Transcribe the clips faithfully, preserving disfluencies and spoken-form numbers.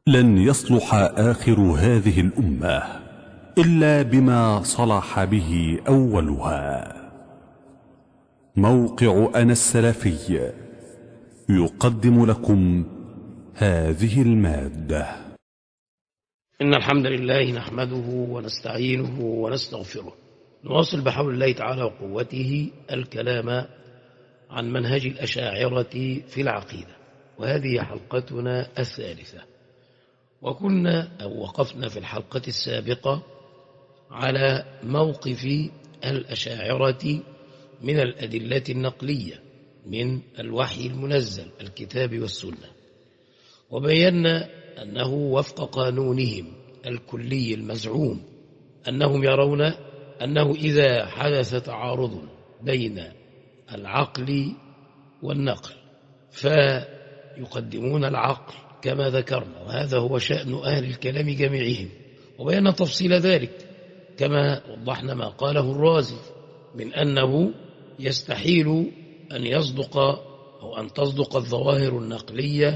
لن يصلح آخر هذه الأمة إلا بما صلح به أولها. موقع أنا السلفي يقدم لكم هذه المادة. إن الحمد لله نحمده ونستعينه ونستغفره، نواصل بحول الله تعالى وقوته الكلام عن منهج الأشاعرة في العقيدة، وهذه حلقتنا الثالثة. وكنا أو وقفنا في الحلقة السابقة على موقف الأشاعرة من الأدلة النقلية من الوحي المنزل الكتاب والسنة، وبينا أنه وفق قانونهم الكلي المزعوم أنهم يرون أنه إذا حدث تعارض بين العقل والنقل فيقدمون العقل كما ذكرنا، وهذا هو شأن أهل الكلام جميعهم. وبينا تفصيل ذلك كما وضحنا ما قاله الرازي من أنه يستحيل أن يصدق أو أن تصدق الظواهر النقلية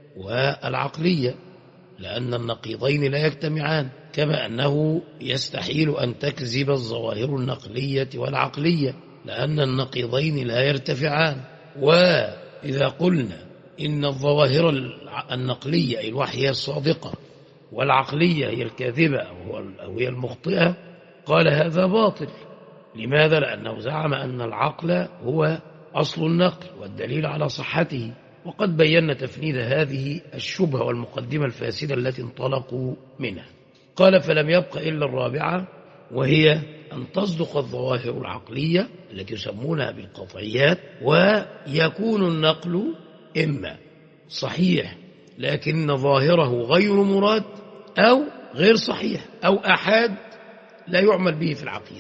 والعقلية، لأن النقيضين لا يجتمعان، كما أنه يستحيل أن تكذب الظواهر النقلية والعقلية، لأن النقيضين لا يرتفعان. وإذا قلنا إن الظواهر النقلية أي الوحي هي الصادقة والعقلية هي الكاذبة أو هي المخطئة، قال هذا باطل. لماذا؟ لأنه زعم أن العقل هو أصل النقل والدليل على صحته، وقد بينا تفنيد هذه الشبهة والمقدمة الفاسدة التي انطلقوا منها. قال فلم يبق إلا الرابعة، وهي أن تصدق الظواهر العقلية التي يسمونها بالقطعيات، ويكون النقل إما صحيح لكن ظاهره غير مراد، أو غير صحيح، أو أحاد لا يعمل به في العقيدة.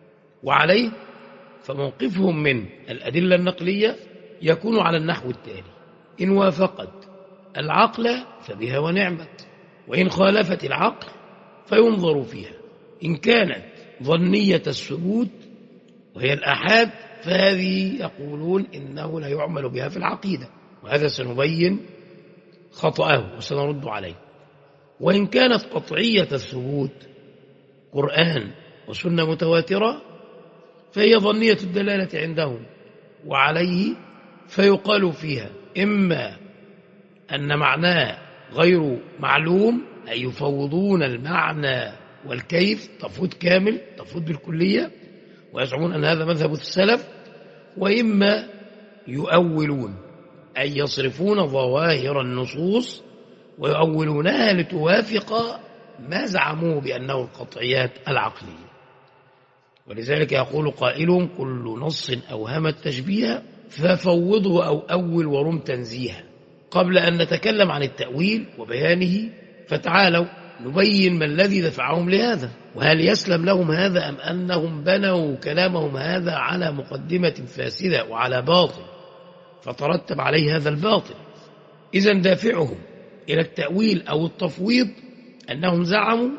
وعليه فموقفهم من الأدلة النقلية يكون على النحو التالي: إن وافقت العقل فبها ونعمت، وإن خالفت العقل فينظر فيها. إن كانت ظنية الثبوت وهي الأحاد فهذه يقولون إنه لا يعمل بها في العقيدة، وهذا سنبين خطأه وسنرد عليه. وإن كانت قطعية الثبوت قرآن وسنة متواترة فهي ظنية الدلالة عندهم، وعليه فيقال فيها إما أن معناه غير معلوم أي يفوضون المعنى والكيف تفويض كامل، تفويض بالكلية، ويزعمون أن هذا مذهب السلف، وإما يؤولون أي يصرفون ظواهر النصوص ويؤولونها لتوافق ما زعموه بأنه القطعيات العقلية. ولذلك يقول قائلهم: كل نص أوهم التشبيه ففوضه أو أول ورم تنزيها. قبل أن نتكلم عن التأويل وبيانه فتعالوا نبين ما الذي دفعهم لهذا، وهل يسلم لهم هذا أم أنهم بنوا كلامهم هذا على مقدمة فاسدة وعلى باطل فترتب عليه هذا الباطل. إذن دافعهم إلى التأويل أو التفويض أنهم زعموا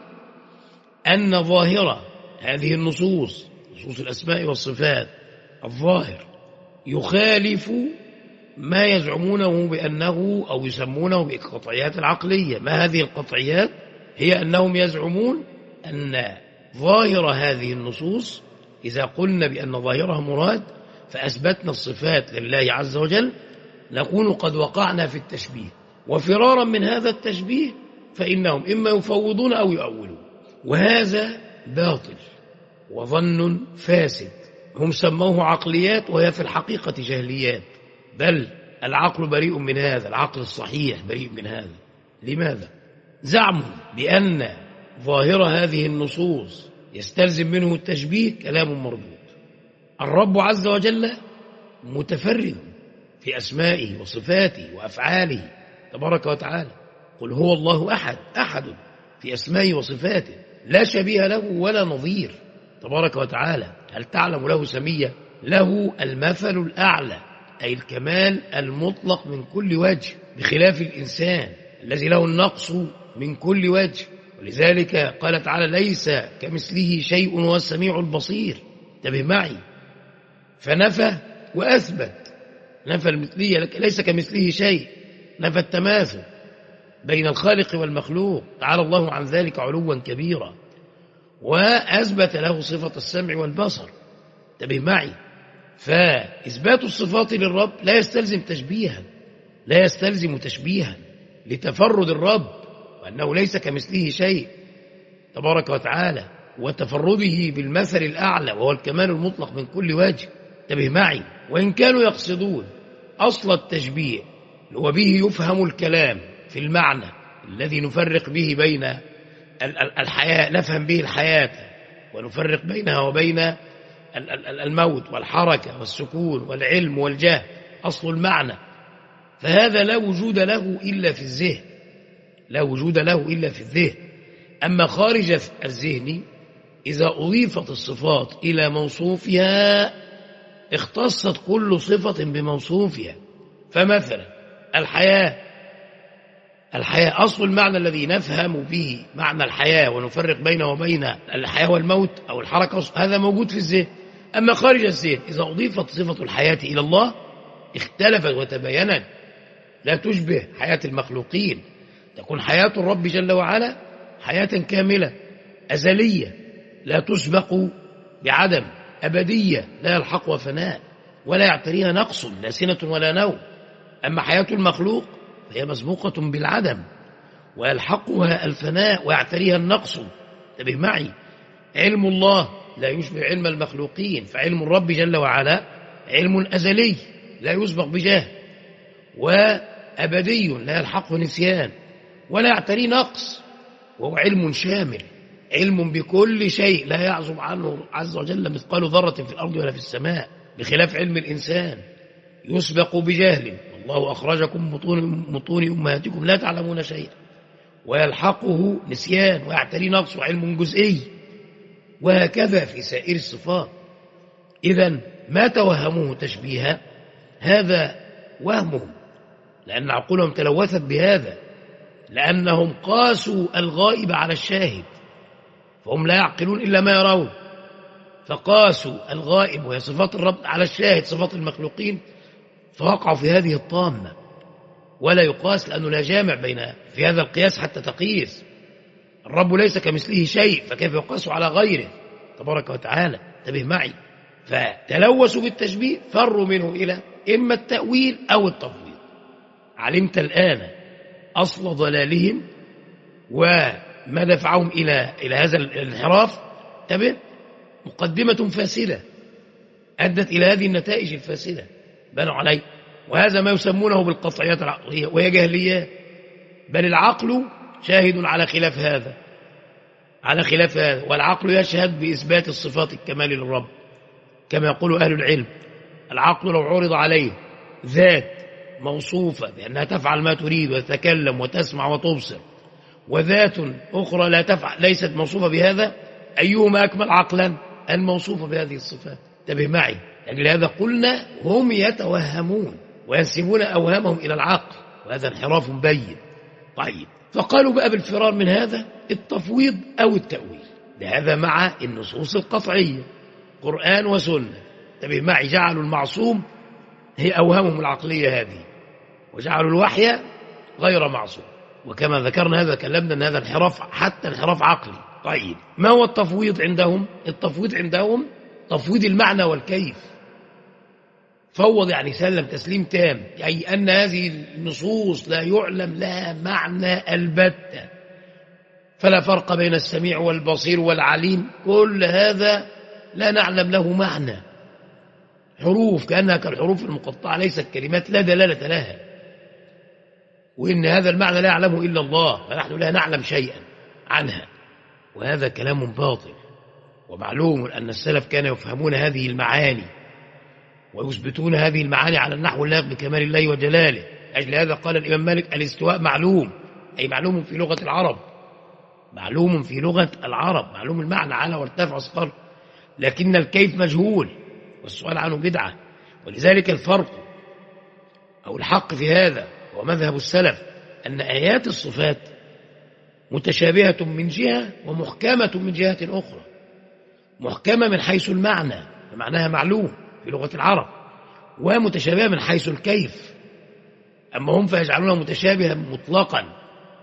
أن ظاهرة هذه النصوص، نصوص الأسماء والصفات، الظاهر يخالف ما يزعمونه بأنه أو يسمونه بالقطعيات العقلية. ما هذه القطعيات؟ هي أنهم يزعمون أن ظاهر هذه النصوص إذا قلنا بأن ظاهرها مراد فأثبتنا الصفات لله عز وجل نكون قد وقعنا في التشبيه، وفرارا من هذا التشبيه فإنهم إما يفوضون أو يؤولون، وهذا باطل وظن فاسد. هم سموه عقليات وهي في الحقيقة جهليات، بل العقل بريء من هذا، العقل الصحيح بريء من هذا. لماذا؟ زعمهم بأن ظاهر هذه النصوص يستلزم منه التشبيه كلام مردود. الرب عز وجل متفرد في أسمائه وصفاته وأفعاله تبارك وتعالى. قل هو الله أحد، أحد في أسمائه وصفاته لا شبيه له ولا نظير تبارك وتعالى. هل تعلم له سمية؟ له المثل الأعلى أي الكمال المطلق من كل وجه، بخلاف الإنسان الذي له النقص من كل وجه. ولذلك قال تعالى: ليس كمثله شيء وهو السميع البصير. انتبه معي، فنفى وأثبت. نفى المثلية، ليس كمثله شيء، نفى التماثل، بين الخالق والمخلوق، تعالى الله عن ذلك علوا كبيرا. وأثبت له صفة السمع والبصر، انتبه معي. فإثبات الصفات للرب لا يستلزم تشبيها، لا يستلزم تشبيها لتفرد الرب، وأنه ليس كمثله شيء تبارك وتعالى، وتفرده بالمثل الأعلى وهو الكمال المطلق من كل وجه، انتبه معي. وإن كانوا يقصدون أصل التشبيه وبه يفهم الكلام في المعنى الذي نفرق به بين الحياة، نفهم به الحياة ونفرق بينها وبين الموت والحركة والسكون والعلم والجهل، أصل المعنى، فهذا لا وجود له إلا في الذهن، لا وجود له إلا في الذهن. أما خارج الذهن إذا أضيفت الصفات إلى موصوفها اختصت كل صفة بموصوفها. فمثلا الحياة، الحياة أصل المعنى الذي نفهم به معنى الحياة ونفرق بينه وبين الحياة والموت أو الحركة، هذا موجود في الذهن. أما خارج الذهن إذا أضيفت صفة الحياة إلى الله اختلفت وتبينت، لا تشبه حياة المخلوقين، تكون حياة الرب جل وعلا حياة كاملة أزلية لا تسبق بعدم، أبدية لا يلحقها فناء ولا يعتريها نقص، لا سنة ولا نوم. أما حياة المخلوق فهي مسبوقة بالعدم ويلحقها الفناء ويعتريها النقص، انتبه معي. علم الله لا يشبه علم المخلوقين، فعلم الرب جل وعلا علم أزلي لا يسبق بجاه، وأبدي لا يلحقه نسيان ولا يعتريه نقص، وهو علم شامل، علم بكل شيء لا يعزب عنه عز وجل مثقال ذرة في الأرض ولا في السماء، بخلاف علم الإنسان يسبق بجهل، والله أخرجكم بطون بطون أمهاتكم لا تعلمون شيئا، ويلحقه نسيان ويعتري نقص، علم جزئي. وهكذا في سائر الصفات. إذن ما توهموه تشبيها هذا وهمهم، لأن عقولهم تلوثت بهذا، لأنهم قاسوا الغائب على الشاهد، فهم لا يعقلون إلا ما يرون، فقاسوا الغائب وهي صفات الرب على الشاهد صفات المخلوقين، فوقعوا في هذه الطامة. ولا يقاس لأنه لا جامع بين في هذا القياس حتى تقيس، الرب ليس كمثله شيء، فكيف يقاس على غيره تبارك وتعالى، انتبه معي. فتلوثوا بالتشبيه، فروا منه إلى إما التأويل أو التفويض. علمت الآن أصل ضلالهم وما دفعهم إلى إلى هذا الانحراف. انتبه، مقدمة فاسدة أدت إلى هذه النتائج الفاسدة بنوا عليه، وهذا ما يسمونه بالقطعيات العقلية وهي جهليات، بل العقل شاهد على خلاف هذا، على خلاف هذا، والعقل يشهد بإثبات الصفات الكمال للرب، كما يقول أهل العلم العقل لو عرض عليه ذات موصوفة بأنها تفعل ما تريد وتتكلم وتسمع وتبصر، وذات أخرى لا تفعل ليست موصوفة بهذا، أيهما أكمل عقلا؟ الموصوفة بهذه الصفات، انتبه معي. لأجل هذا قلنا هم يتوهمون وينسبون أوهامهم إلى العقل، وهذا انحراف بين. طيب، فقالوا بقى بالفرار من هذا التفويض أو التأويل، لهذا مع النصوص القطعية قرآن وسنة، انتبه معي. جعلوا المعصوم هي أوهامهم العقلية هذه، وجعلوا الوحي غير معصوم، وكما ذكرنا هذا كلمنا أن هذا انحراف حتى انحراف عقلي. طيب، ما هو التفويض عندهم؟ التفويض عندهم تفويض المعنى والكيف. فوض يعني سلم تسليم تام، أي أن هذه النصوص لا يعلم لها معنى البتة، فلا فرق بين السميع والبصير والعليم، كل هذا لا نعلم له معنى، حروف كأنها كالحروف المقطعة، ليست كلمات لا دلالة لها، وإن هذا المعنى لا يعلمه إلا الله، فنحن لا نعلم شيئا عنها، وهذا كلام باطل. ومعلوم أن السلف كانوا يفهمون هذه المعاني ويثبتون هذه المعاني على النحو اللائق بكمال الله وجلاله. أجل هذا قال الإمام مالك الاستواء معلوم، أي معلوم في لغة العرب، معلوم في لغة العرب، معلوم المعنى على وارتفع واستقر، لكن الكيف مجهول والسؤال عنه بدعة. ولذلك الفرق أو الحق في هذا ومذهب السلف أن آيات الصفات متشابهة من جهة ومحكمة من جهة أخرى. محكمة من حيث المعنى، فمعناها معلوم في لغة العرب، ومتشابهة من حيث الكيف. أما هم فيجعلونها متشابهة مطلقا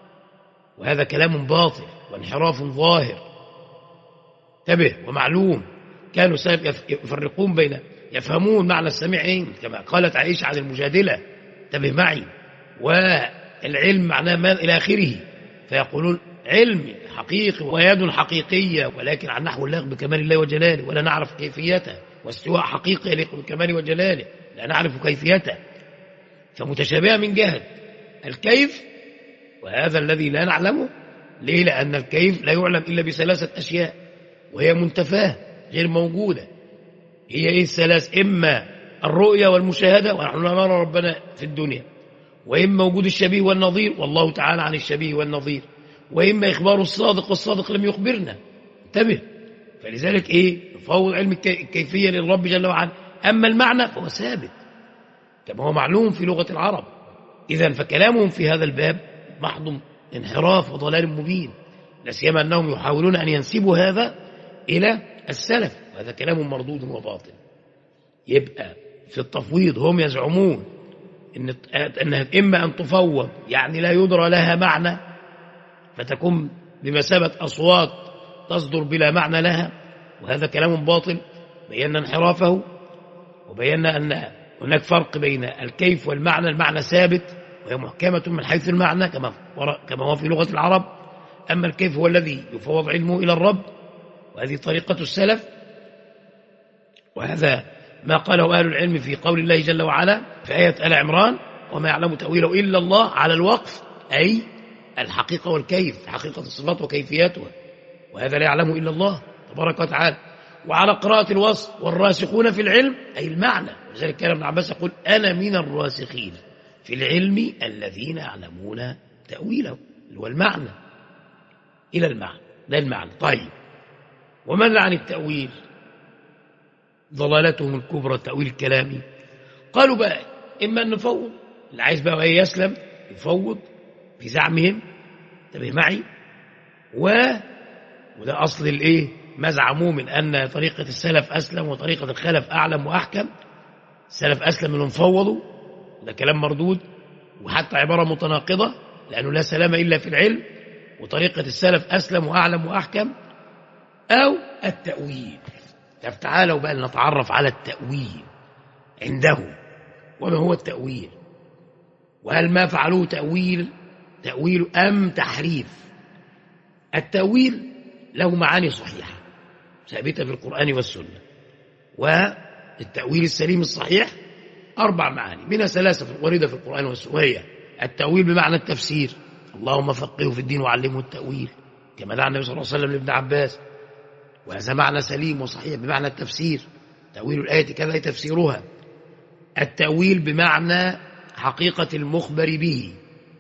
وهذا كلام باطل وانحراف ظاهر. انتبه، ومعلوم كانوا يفرقون بين يفهمون معنى السميعين كما قالت عائشة عن المجادلة، انتبه معي، والعلم معناه ما إلى آخره، فيقولون علم حقيقي ويد حقيقية، ولكن عن نحو اللائق بكمال الله وجلاله ولا نعرف كيفيته، واستواء حقيقي يليق بكماله وجلاله لا نعرف كيفيته، فمتشابهة من جهة الكيف، وهذا الذي لا نعلمه. ليه؟ لأن الكيف لا يعلم إلا بثلاثة أشياء وهي منتفاة غير موجودة. هي إيه الثلاث؟ إما الرؤية والمشاهدة ونحن نرى ربنا في الدنيا، وإما وجود الشبيه والنظير والله تعالى عن الشبيه والنظير، وإما إخبار الصادق والصادق لم يخبرنا. انتبه، فلذلك إيه؟ نفوض علم الكيفية للرب جل وعلا. أما المعنى فهو ثابت كما هو معلوم في لغة العرب. إذن فكلامهم في هذا الباب محض انحراف وضلال مبين، لا سيما أنهم يحاولون أن ينسبوا هذا إلى السلف، وهذا كلام مردود وباطل. يبقى في التفويض هم يزعمون إن أنها إما أن تفوض يعني لا يدرى لها معنى فتكون بمثابة أصوات تصدر بلا معنى لها، وهذا كلام باطل. بينا انحرافه وبينا أن هناك فرق بين الكيف والمعنى. المعنى ثابت وهي محكمة من حيث المعنى كما كما هو في لغة العرب، أما الكيف هو الذي يفوض علمه إلى الرب، وهذه طريقة السلف، وهذا ما قاله أهل العلم في قول الله جل وعلا في آية آل عمران وما يعلم تأويله إلا الله، على الوقف أي الحقيقة والكيف، حقيقة الصفات وكيفياتها، وهذا لا يعلمه إلا الله تبارك وتعالى. وعلى قراءة الوصف والراسخون في العلم أي المعنى، ولذلك كان ابن عباس يقول أنا من الراسخين في العلم الذين يعلمون تأويله، اللي هو المعنى إلى المعنى، ده المعنى. طيب، وماذا عن التأويل؟ ضلالتهم الكبرى التأويل الكلامي. قالوا بقى إما أن نفوض، اللي عايز بقى يسلم يفوض في زعمهم، انتبه معي، و وده أصل الإيه ما زعموه من أن طريقة السلف أسلم وطريقة الخلف أعلم وأحكم. السلف أسلم منهم فوضوا، ده كلام مردود وحتى عبارة متناقضة، لأنه لا سلام إلا في العلم، وطريقة السلف أسلم وأعلم وأحكم. أو التأويل. طب تعالوا بقى نتعرف على التأويل عندهم، وما هو التأويل، وهل ما فعلوه تأويل تأويل أم تحريف؟ التأويل له معاني صحيحة ثابتة في القرآن والسنة، والتأويل السليم الصحيح أربع معاني، منها ثلاثة واردة في القرآن والسنة، وهي التأويل بمعنى التفسير، اللهم فقهه في الدين وعلمه التأويل، كما دعا النبي صلى الله عليه وسلم لابن عباس، وهذا معنى سليم وصحيح بمعنى التفسير، تأويل الآية كذا تفسيرها. التأويل بمعنى حقيقة المخبر به،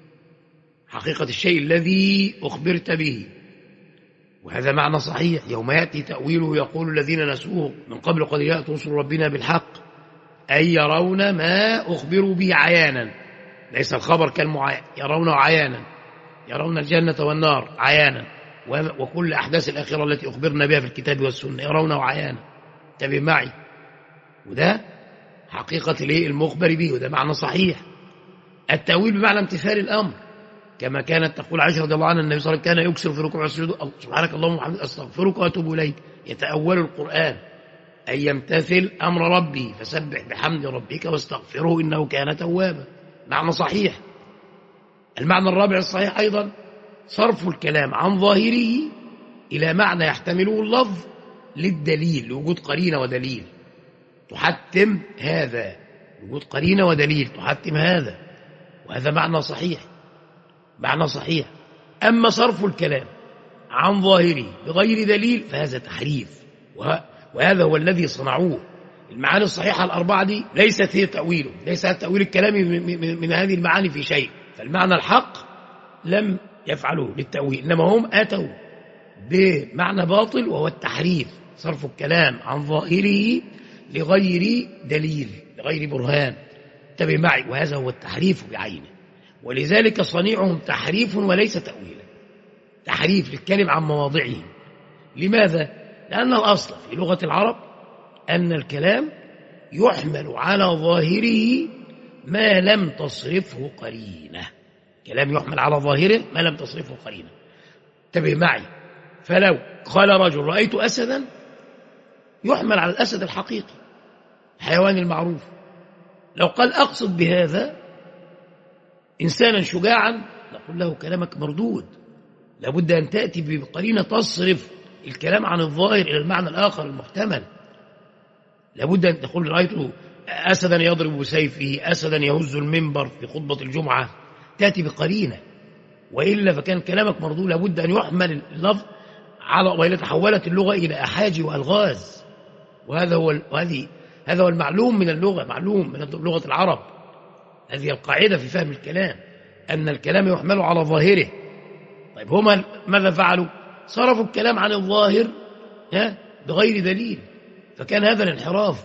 حقيقة الشيء الذي أخبرت به، وهذا معنى صحيح. يوم يأتي تأويله يقول الذين نسوه من قبل قد جاءت رسل ربنا بالحق، أي يرون ما أخبروا به عيانا، ليس الخبر كالمعاين، يرونه عيانا، يرون الجنة والنار عيانا، وكل أحداث الآخرة التي أخبرنا بها في الكتاب والسنة يرونه عيانا. انتبه معي، وده حقيقة المخبر به، وده معنى صحيح. التأويل بمعنى امتثال الأمر، كما كانت تقول عائشة رضي الله عنها النبي صلى الله عليه وسلم كان يكسر في ركوع السجود سبحانك اللهم وبحمدك أستغفرك وأتوب إليك، يتأول القرآن أي يمتثل أمر ربه، فسبح بحمد ربك واستغفره إنه كان توابا، معنى صحيح. المعنى الرابع الصحيح أيضا صرف الكلام عن ظاهره إلى معنى يحتمله اللفظ للدليل، لوجود قرينة ودليل تحتم هذا، وجود قرينة ودليل تحتم هذا، وهذا معنى صحيح، معنى صحيح. أما صرف الكلام عن ظاهره بغير دليل فهذا تحريف، وهذا هو الذي صنعوه. المعاني الصحيحة الأربعة دي ليست هي تأويله، ليس التأويل الكلامي من هذه المعاني في شيء، فالمعنى الحق لم يفعلوه للتأويل، إنما هم أتوا بمعنى باطل وهو التحريف، صرف الكلام عن ظاهره لغير دليل، لغير برهان. انتبه معي، وهذا هو التحريف بعينه، ولذلك صنيعهم تحريف وليس تأويلا، تحريف للكلم عن مواضعه. لماذا؟ لأن الأصل في لغة العرب أن الكلام يحمل على ظاهره ما لم تصرفه قرينة، الكلام يحمل على ظاهره ما لم تصرفه قرينة. انتبه معي، فلو قال رجل رأيت أسدا يحمل على الأسد الحقيقي الحيوان المعروف. لو قال أقصد بهذا إنسانا شجاعا نقول له كلامك مردود، لابد أن تأتي بقرينة تصرف الكلام عن الظاهر إلى المعنى الآخر المحتمل. لابد أن تقول رأيت أسدا يضرب بسيفه، أسدا يهز المنبر في خطبة الجمعة، تأتي بقرينة، وإلا فكان كلامك مردود. لابد أن يحمل اللفظ على، وإلا تحولت اللغة إلى أحاجي وألغاز، وهذا هو وهذه هذا هو المعلوم من اللغة، معلوم من لغة العرب. هذه القاعدة في فهم الكلام، أن الكلام يحمل على ظاهره. طيب هما ماذا فعلوا؟ صرفوا الكلام عن الظاهر بغير دليل، فكان هذا الانحراف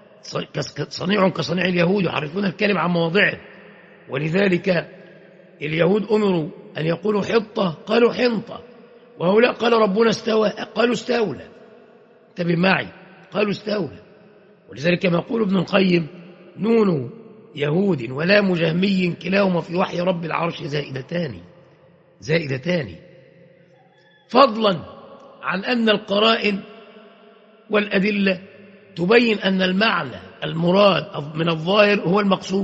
صنيع كصنيع اليهود يحرفون الكلم عن مواضعه. ولذلك اليهود أمروا أن يقولوا حطة قالوا حنطة، وهؤلاء قال ربنا استوى قالوا استولى. انتبه معي، قالوا استولى. ولذلك كما يقول ابن القيم نون يهود ولام جهمي كلاهما في وحي رب العرش زائدتان زائدتان، فضلا عن أن القرائن والأدلة تبين أن المعنى المراد من الظاهر هو المقصود.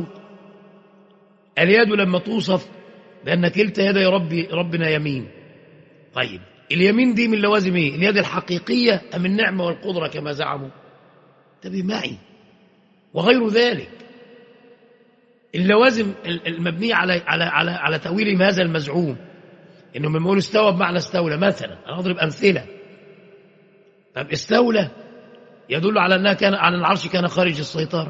اليد لما توصف بأن كلتا يدي ربي ربنا يمين، طيب اليمين دي من لوازم ايه؟ اليد الحقيقية أم النعمة والقدرة كما زعموا؟ انتبه معي. وغير ذلك اللوازم المبنية على على على على تأويل هذا المزعوم، انه لما يقول استوى بمعنى استولى مثلا، انا اضرب امثله. طب استولى يدل على انها كان على العرش كان خارج السيطره،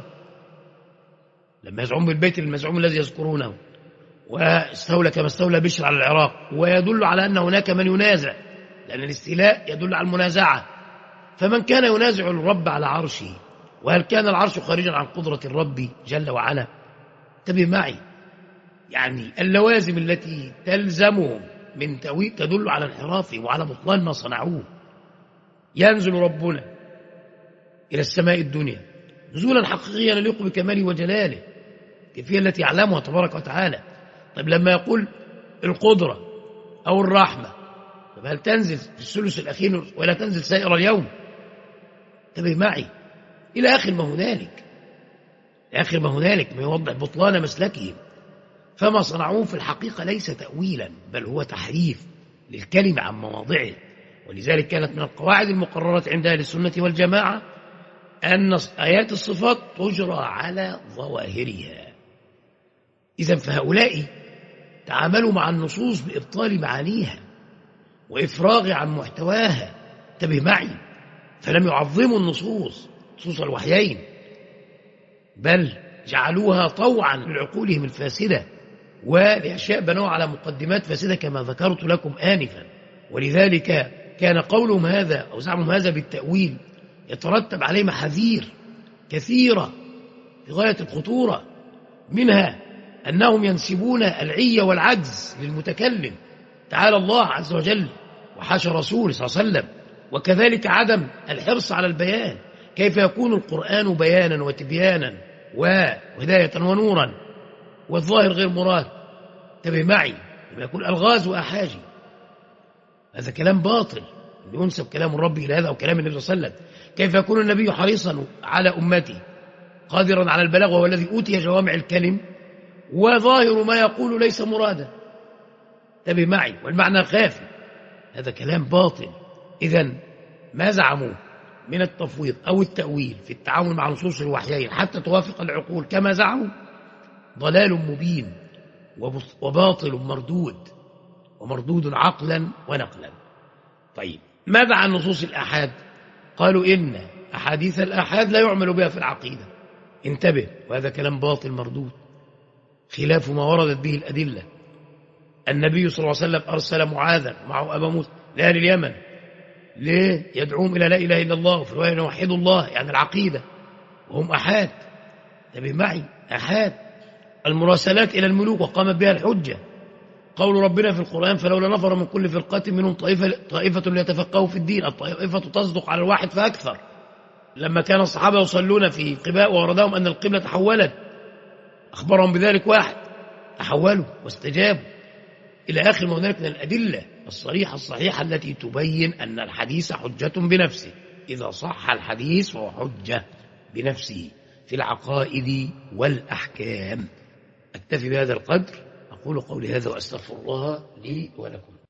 لما يزعم بالبيت المزعوم الذي يذكرونه، واستولى كما استولى بشر على العراق، ويدل على ان هناك من ينازع، لان الاستيلاء يدل على المنازعه. فمن كان ينازع الرب على عرشه، وهل كان العرش خارجا عن قدره الرب جل وعلا؟ انتبه معي، يعني اللوازم التي تلزمهم من تأويل تدل على انحرافهم وعلى بطلان ما صنعوه. ينزل ربنا إلى السماء الدنيا نزولا حقيقيا يليق بكماله وجلاله، كيفية التي يعلمها تبارك وتعالى. طيب لما يقول القدرة أو الرحمة، طب هل تنزل في الثلث الأخير ولا تنزل سائر اليوم؟ انتبه معي، إلى آخر ما هنالك، آخر ما هنالك ما يوضح بطلان مسلكهم. فما صنعوه في الحقيقة ليس تأويلا، بل هو تحريف للكلمة عن مواضعه. ولذلك كانت من القواعد المقررة عند أهل السنة والجماعة أن آيات الصفات تجرى على ظواهرها. إذن فهؤلاء تعاملوا مع النصوص بإبطال معانيها وإفراغ عن محتواها. انتبه معي، فلم يعظموا النصوص نصوص الوحيين، بل جعلوها طوعا لعقولهم الفاسدة ولأشياء بنوها على مقدمات فاسدة كما ذكرت لكم آنفا. ولذلك كان قولهم هذا أو زعمهم هذا بالتأويل يترتب عليه محاذير كثيرة في غاية الخطورة، منها أنهم ينسبون العية والعجز للمتكلم تعالى الله عز وجل وحاشا رسوله صلى الله عليه وسلم، وكذلك عدم الحرص على البيان. كيف يكون القرآن بيانا وتبيانا وهداية ونورا والظاهر غير مراد؟ انتبه معي، لما يكون ألغاز وأحاجي، هذا كلام باطل ينسب كلام الرب إلى هذا أو كلام النبي صلى الله عليه وسلم. كيف يكون النبي حريصا على أمته قادرا على البلاغ وهو الذي أوتي جوامع الكلم وظاهر ما يقول ليس مرادا؟ انتبه معي، والمعنى خافي، هذا كلام باطل. إذن ما زعموا من التفويض أو التأويل في التعامل مع نصوص الوحيين حتى توافق العقول كما زعموا ضلال مبين وباطل مردود، ومردود عقلا ونقلا. طيب ماذا عن نصوص الآحاد؟ قالوا إن أحاديث الآحاد لا يعمل بها في العقيدة. انتبه، وهذا كلام باطل مردود خلاف ما وردت به الأدلة. النبي صلى الله عليه وسلم أرسل معاذا معه أبا موسى لأهل اليمن، ليه؟ يدعوهم إلى لا إله إلا الله، وفي رواية يوحدوا الله يعني العقيدة، وهم أحاد. انتبه معي، أحاد. المراسلات إلى الملوك وقامت بها الحجة. قول ربنا في القرآن فلولا نفر من كل فرقة منهم طائفة, طائفة ليتفقهوا في الدين، الطائفة تصدق على الواحد فأكثر. لما كان الصحابة يصلون في قباء ووردهم أن القبلة تحولت، أخبرهم بذلك واحد، تحولوا واستجابوا. إلى آخر ما هنالك من الأدلة الصريحة الصحيحة التي تبين أن الحديث حجة بنفسه. إذا صح الحديث فهو حجة بنفسه في العقائد والأحكام. أكتفي بهذا القدر، أقول قولي هذا وأستغفر الله لي ولكم.